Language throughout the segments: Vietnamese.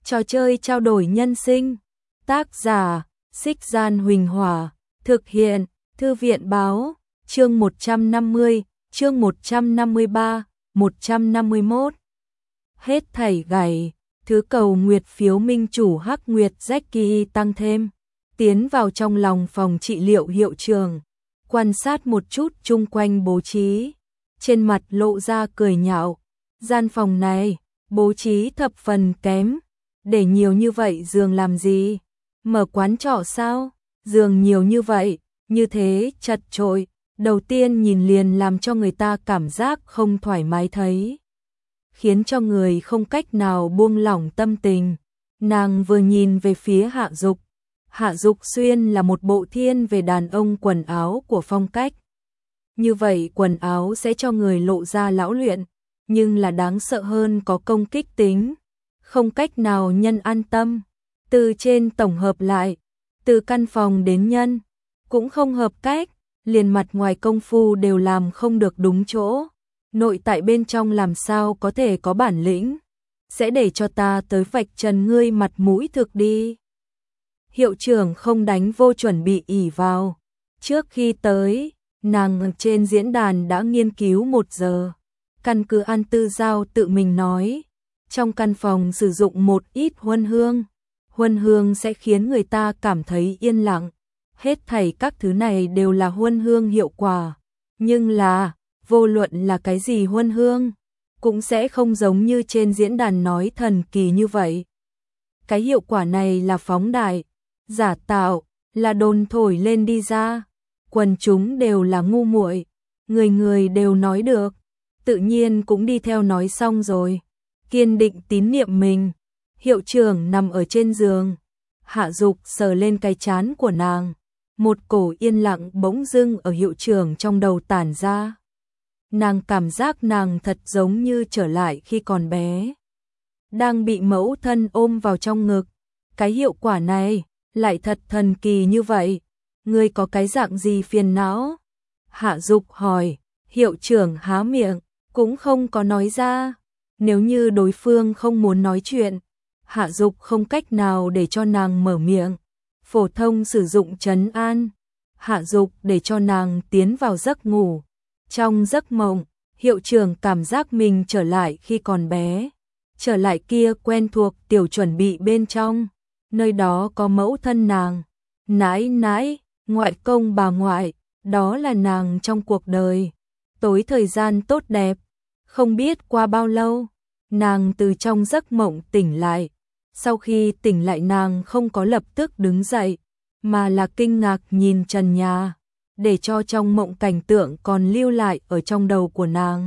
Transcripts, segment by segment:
Trò chơi trao đổi nhân sinh. Tác giả: Xích Gian Huỳnh Hỏa. Thực hiện: Thư viện báo. Chương 150, chương 153, 151. Hết thảy gảy, thứ cầu nguyệt phiếu minh chủ Hắc Nguyệt Jackie tăng thêm. Tiến vào trong lòng phòng trị liệu hiệu trưởng, quan sát một chút chung quanh bố trí. Trên mặt lộ ra cười nhạo. Gian phòng này, bố trí thập phần kém. Để nhiều như vậy giường làm gì? Mở quán trọ sao? Giường nhiều như vậy, như thế chật chội, đầu tiên nhìn liền làm cho người ta cảm giác không thoải mái thấy, khiến cho người không cách nào buông lỏng tâm tình. Nàng vừa nhìn về phía Hạ Dục. Hạ Dục xuyên là một bộ thiên về đàn ông quần áo của phong cách. Như vậy quần áo sẽ cho người lộ ra lão luyện, nhưng là đáng sợ hơn có công kích tính, không cách nào nhân an tâm. Từ trên tổng hợp lại, từ căn phòng đến nhân, cũng không hợp cách, liền mặt ngoài công phu đều làm không được đúng chỗ. Nội tại bên trong làm sao có thể có bản lĩnh, sẽ để cho ta tới vạch trần ngươi mặt mũi thực đi. Hiệu trưởng không đánh vô chuẩn bị ỷ vào. Trước khi tới, nàng trên diễn đàn đã nghiên cứu 1 giờ. Căn cứ An Tư Giao tự mình nói, trong căn phòng sử dụng một ít huân hương sẽ khiến người ta cảm thấy yên lặng. Hết thảy các thứ này đều là huân hương hiệu quả, nhưng là vô luận là cái gì huân hương cũng sẽ không giống như trên diễn đàn nói thần kỳ như vậy. Cái hiệu quả này là phóng đại, giả tạo, là đồn thổi lên đi ra. Quần chúng đều là ngu muội, người người đều nói được, tự nhiên cũng đi theo nói xong rồi. Kiên định tín niệm mình. Hiệu trưởng nằm ở trên giường. Hạ Dục sờ lên cái trán của nàng. Một cổ yên lặng bỗng dưng ở hiệu trưởng trong đầu tản ra. Nàng cảm giác nàng thật giống như trở lại khi còn bé, đang bị mẫu thân ôm vào trong ngực. Cái hiệu quả này lại thật thần kỳ như vậy. Ngươi có cái dạng gì phiền não? Hạ Dục hỏi. Hiệu trưởng há miệng, cũng không có nói ra. Nếu như đối phương không muốn nói chuyện, Hạ Dục không cách nào để cho nàng mở miệng. Phổ thông sử dụng trấn an. Hạ Dục để cho nàng tiến vào giấc ngủ. Trong giấc mộng, hiệu trưởng cảm giác mình trở lại khi còn bé, trở lại kia quen thuộc tiểu chuẩn bị bên trong. Nơi đó có mẫu thân nàng, nãi nãi, ngoại công bà ngoại, đó là nàng trong cuộc đời tối thời gian tốt đẹp. Không biết qua bao lâu, nàng từ trong giấc mộng tỉnh lại. Sau khi tỉnh lại nàng không có lập tức đứng dậy, mà là kinh ngạc nhìn trần nhà, để cho trong mộng cảnh tượng còn lưu lại ở trong đầu của nàng,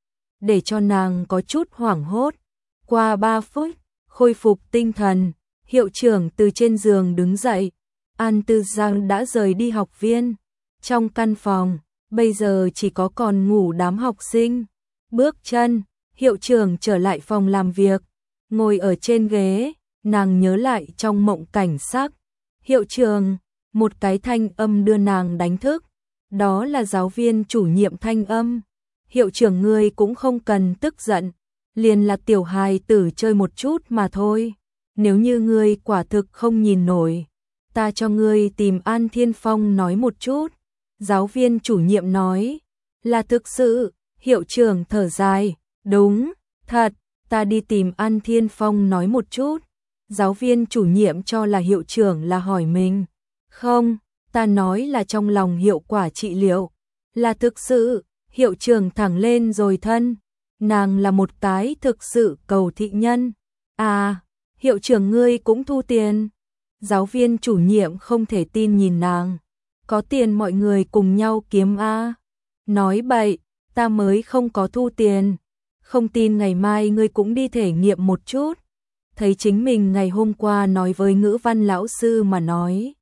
để cho nàng có chút hoảng hốt. Qua 3 phút, khôi phục tinh thần, hiệu trưởng từ trên giường đứng dậy. An Tư Giang đã rời đi học viên. Trong căn phòng, bây giờ chỉ có còn ngủ đám học sinh. Bước chân, hiệu trưởng trở lại phòng làm việc, ngồi ở trên ghế, nàng nhớ lại trong mộng cảnh sắc. Hiệu trưởng, một cái thanh âm đưa nàng đánh thức. Đó là giáo viên chủ nhiệm thanh âm. Hiệu trưởng ngươi cũng không cần tức giận, liền là tiểu hài tử chơi một chút mà thôi. Nếu như ngươi quả thực không nhìn nổi, ta cho ngươi tìm An Thiên Phong nói một chút. Giáo viên chủ nhiệm nói, là thực sự. Hiệu trưởng thở dài, đúng, thật, ta đi tìm An Thiên Phong nói một chút. Giáo viên chủ nhiệm cho là hiệu trưởng là hỏi mình. Không, ta nói là trong lòng hiệu quả trị liệu. Là thực sự. Hiệu trưởng thẳng lên rồi thân. Nàng là một cái thực sự cầu thị nhân. À, hiệu trưởng ngươi cũng thu tiền. Giáo viên chủ nhiệm không thể tin nhìn nàng. Có tiền mọi người cùng nhau kiếm a. Nói bậy, ta mới không có thu tiền. Không tin ngày mai ngươi cũng đi thể nghiệm một chút. Thấy chính mình ngày hôm qua nói với ngữ văn lão sư mà nói.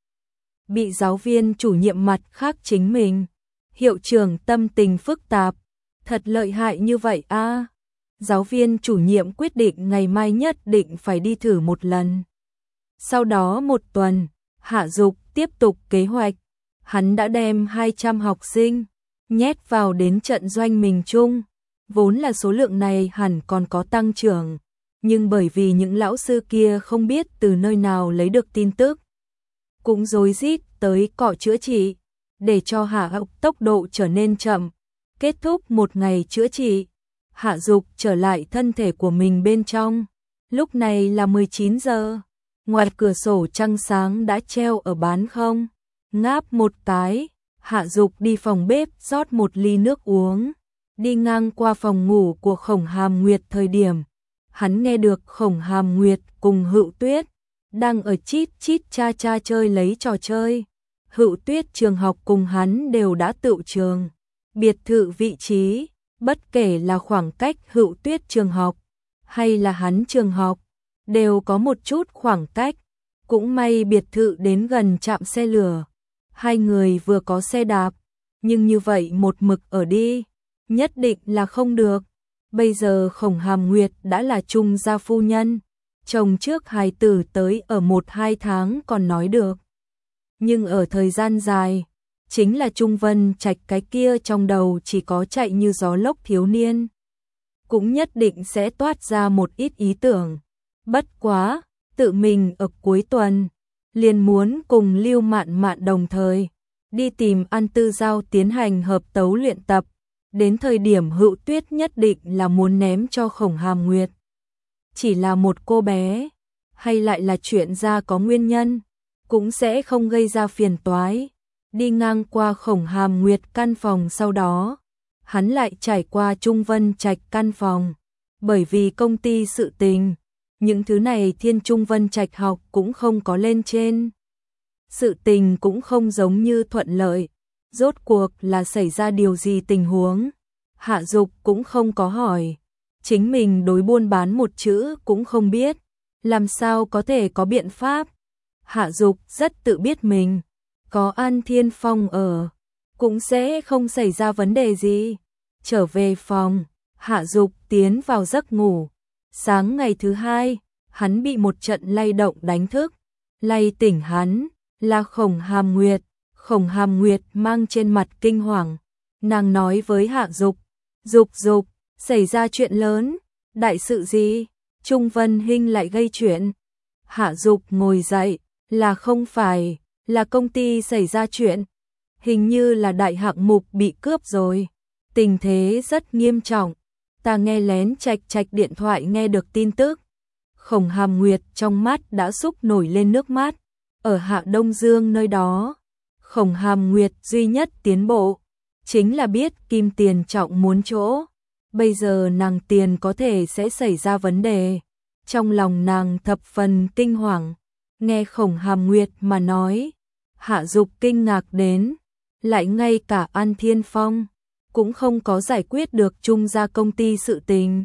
Bị giáo viên chủ nhiệm mặt khác chính mình. Hiệu trưởng tâm tình phức tạp. Thật lợi hại như vậy a. Giáo viên chủ nhiệm quyết định ngày mai nhất định phải đi thử một lần. Sau đó 1 tuần, Hạ Dục tiếp tục kế hoạch. Hắn đã đem 200 học sinh nhét vào đến trận doanh mình chung. Vốn là số lượng này hẳn còn có tăng trưởng, nhưng bởi vì những lão sư kia không biết từ nơi nào lấy được tin tức, cũng rối rít tới cọ chữa trị, để cho Hạ Học tốc độ trở nên chậm. Kết thúc một ngày chữa trị, Hạ Dục trở lại thân thể của mình bên trong. Lúc này là 19 giờ, ngoài cửa sổ trăng sáng đã treo ở bán không. Ngáp một cái, Hạ Dục đi phòng bếp rót một ly nước uống. Đi ngang qua phòng ngủ của Khổng Hàm Nguyệt thời điểm, hắn nghe được Khổng Hàm Nguyệt cùng Hựu Tuyết đang ở chít chít cha cha chơi lấy trò chơi. Hựu Tuyết trường học cùng hắn đều đã tựu trường, biệt thự vị trí, bất kể là khoảng cách Hựu Tuyết trường học hay là hắn trường học, đều có một chút khoảng cách. Cũng may biệt thự đến gần trạm xe lửa, hai người vừa có xe đạp, nhưng như vậy một mực ở đi, nhất định là không được. Bây giờ Khổng Hàm Nguyệt đã là trung gia phu nhân, chồng trước hài tử tới ở 1-2 tháng còn nói được. Nhưng ở thời gian dài, chính là Trung Vân Trạch cái kia trong đầu chỉ có chạy như gió lốc thiếu niên. Cũng nhất định sẽ toát ra một ít ý tưởng. Bất quá, tự mình ở cuối tuần, liền muốn cùng Lưu Mạn Mạn đồng thời đi tìm An Tư Giao tiến hành hợp tấu luyện tập. Đến thời điểm Hựu Tuyết nhất định là muốn ném cho Khổng Hàm Nguyệt. Chỉ là một cô bé, hay lại là chuyện ra có nguyên nhân, cũng sẽ không gây ra phiền toái. Đi ngang qua Khổng Hàm Nguyệt căn phòng sau đó, hắn lại trải qua Trung Vân Trạch căn phòng. Bởi vì công ty sự tình, những thứ này Thiên Trung Vân Trạch học cũng không có lên trên. Sự tình cũng không giống như thuận lợi. Rốt cuộc là xảy ra điều gì tình huống? Hạ Dục cũng không có hỏi. Chính mình đối buôn bán một chữ cũng không biết. Làm sao có thể có biện pháp? Hạ Dục rất tự biết mình. Có An Thiên Phong ở, cũng sẽ không xảy ra vấn đề gì. Trở về phòng, Hạ Dục tiến vào giấc ngủ. Sáng ngày thứ hai, hắn bị một trận lay động đánh thức. Lay tỉnh hắn là Khổng Hàm Nguyệt. Khổng Hàm Nguyệt mang trên mặt kinh hoàng. Nàng nói với Hạ Dục, Dục, xảy ra chuyện lớn. Đại sự gì? Trung Vân Hinh lại gây chuyện. Hạ Dục ngồi dậy, là không phải, là công ty xảy ra chuyện. Hình như là đại hạng mục bị cướp rồi. Tình thế rất nghiêm trọng. Ta nghe lén Trạch điện thoại nghe được tin tức. Khổng Hàm Nguyệt trong mắt đã xúc nổi lên nước mắt. Ở Hạ Đông Dương nơi đó, Khổng Hàm Nguyệt duy nhất tiến bộ, chính là biết kim tiền trọng muốn chỗ. Bây giờ nàng tiền có thể sẽ xảy ra vấn đề. Trong lòng nàng thập phần kinh hoàng. Nghe Khổng Hàm Nguyệt mà nói, Hạ Dục kinh ngạc đến, lại ngay cả An Thiên Phong cũng không có giải quyết được Trung gia công ty sự tình.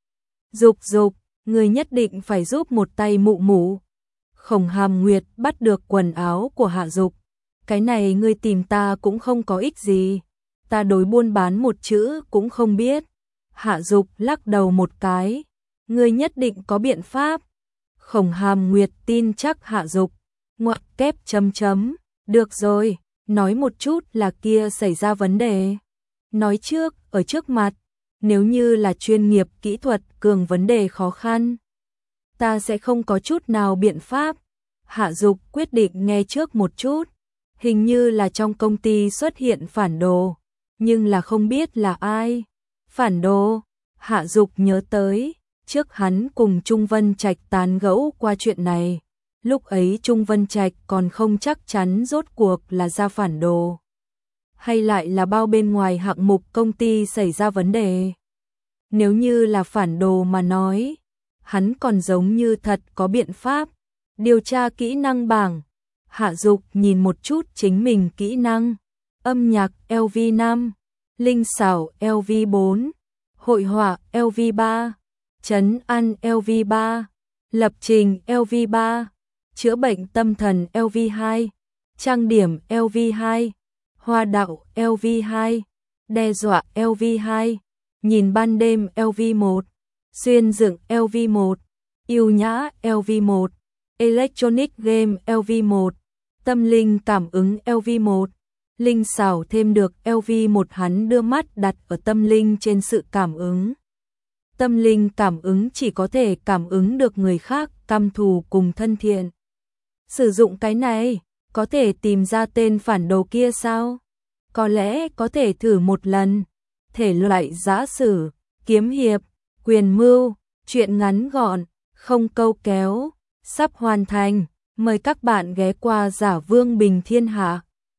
Dục, người nhất định phải giúp một tay mụ mụ. Khổng Hàm Nguyệt bắt được quần áo của Hạ Dục. Cái này ngươi tìm ta cũng không có ích gì. Ta đối buôn bán một chữ cũng không biết. Hạ Dục lắc đầu một cái. Ngươi nhất định có biện pháp. Khổng Hàm Nguyệt tin chắc Hạ Dục. Ngoặc kép chấm chấm. Được rồi, nói một chút là kia xảy ra vấn đề. Nói trước, ở trước mặt. Nếu như là chuyên nghiệp kỹ thuật cường vấn đề khó khăn, ta sẽ không có chút nào biện pháp. Hạ Dục quyết định nghe trước một chút. Hình như là trong công ty xuất hiện phản đồ, nhưng là không biết là ai. Phản đồ? Hạ Dục nhớ tới, trước hắn cùng Trung Vân Trạch tán gẫu qua chuyện này. Lúc ấy Trung Vân Trạch còn không chắc chắn rốt cuộc là ra phản đồ, hay lại là bao bên ngoài hạng mục công ty xảy ra vấn đề. Nếu như là phản đồ mà nói, hắn còn giống như thật có biện pháp. Điều tra kỹ năng bảng. Hạ Dục nhìn một chút chính mình kỹ năng. Âm nhạc LV5, linh xảo LV4, hội họa LV3, trấn an LV3, lập trình LV3, chữa bệnh tâm thần LV2, trang điểm LV2, hoa đạo LV2, đe dọa LV2, nhìn ban đêm LV1, xuyên dựng LV1, yêu nhã LV1, electronic game LV1, tâm linh cảm ứng LV1, linh xảo thêm được LV1. Hắn đưa mắt đặt ở tâm linh trên sự cảm ứng. Tâm linh cảm ứng chỉ có thể cảm ứng được người khác căm thù cùng thân thiện. Sử dụng cái này, có thể tìm ra tên phản đồ kia sao? Có lẽ có thể thử một lần. Thể loại giã sử, kiếm hiệp, quyền mưu, truyện ngắn gọn, không câu kéo, sắp hoàn thành. Mời các bạn ghé qua Giả Vương Bình Thiên Hạ.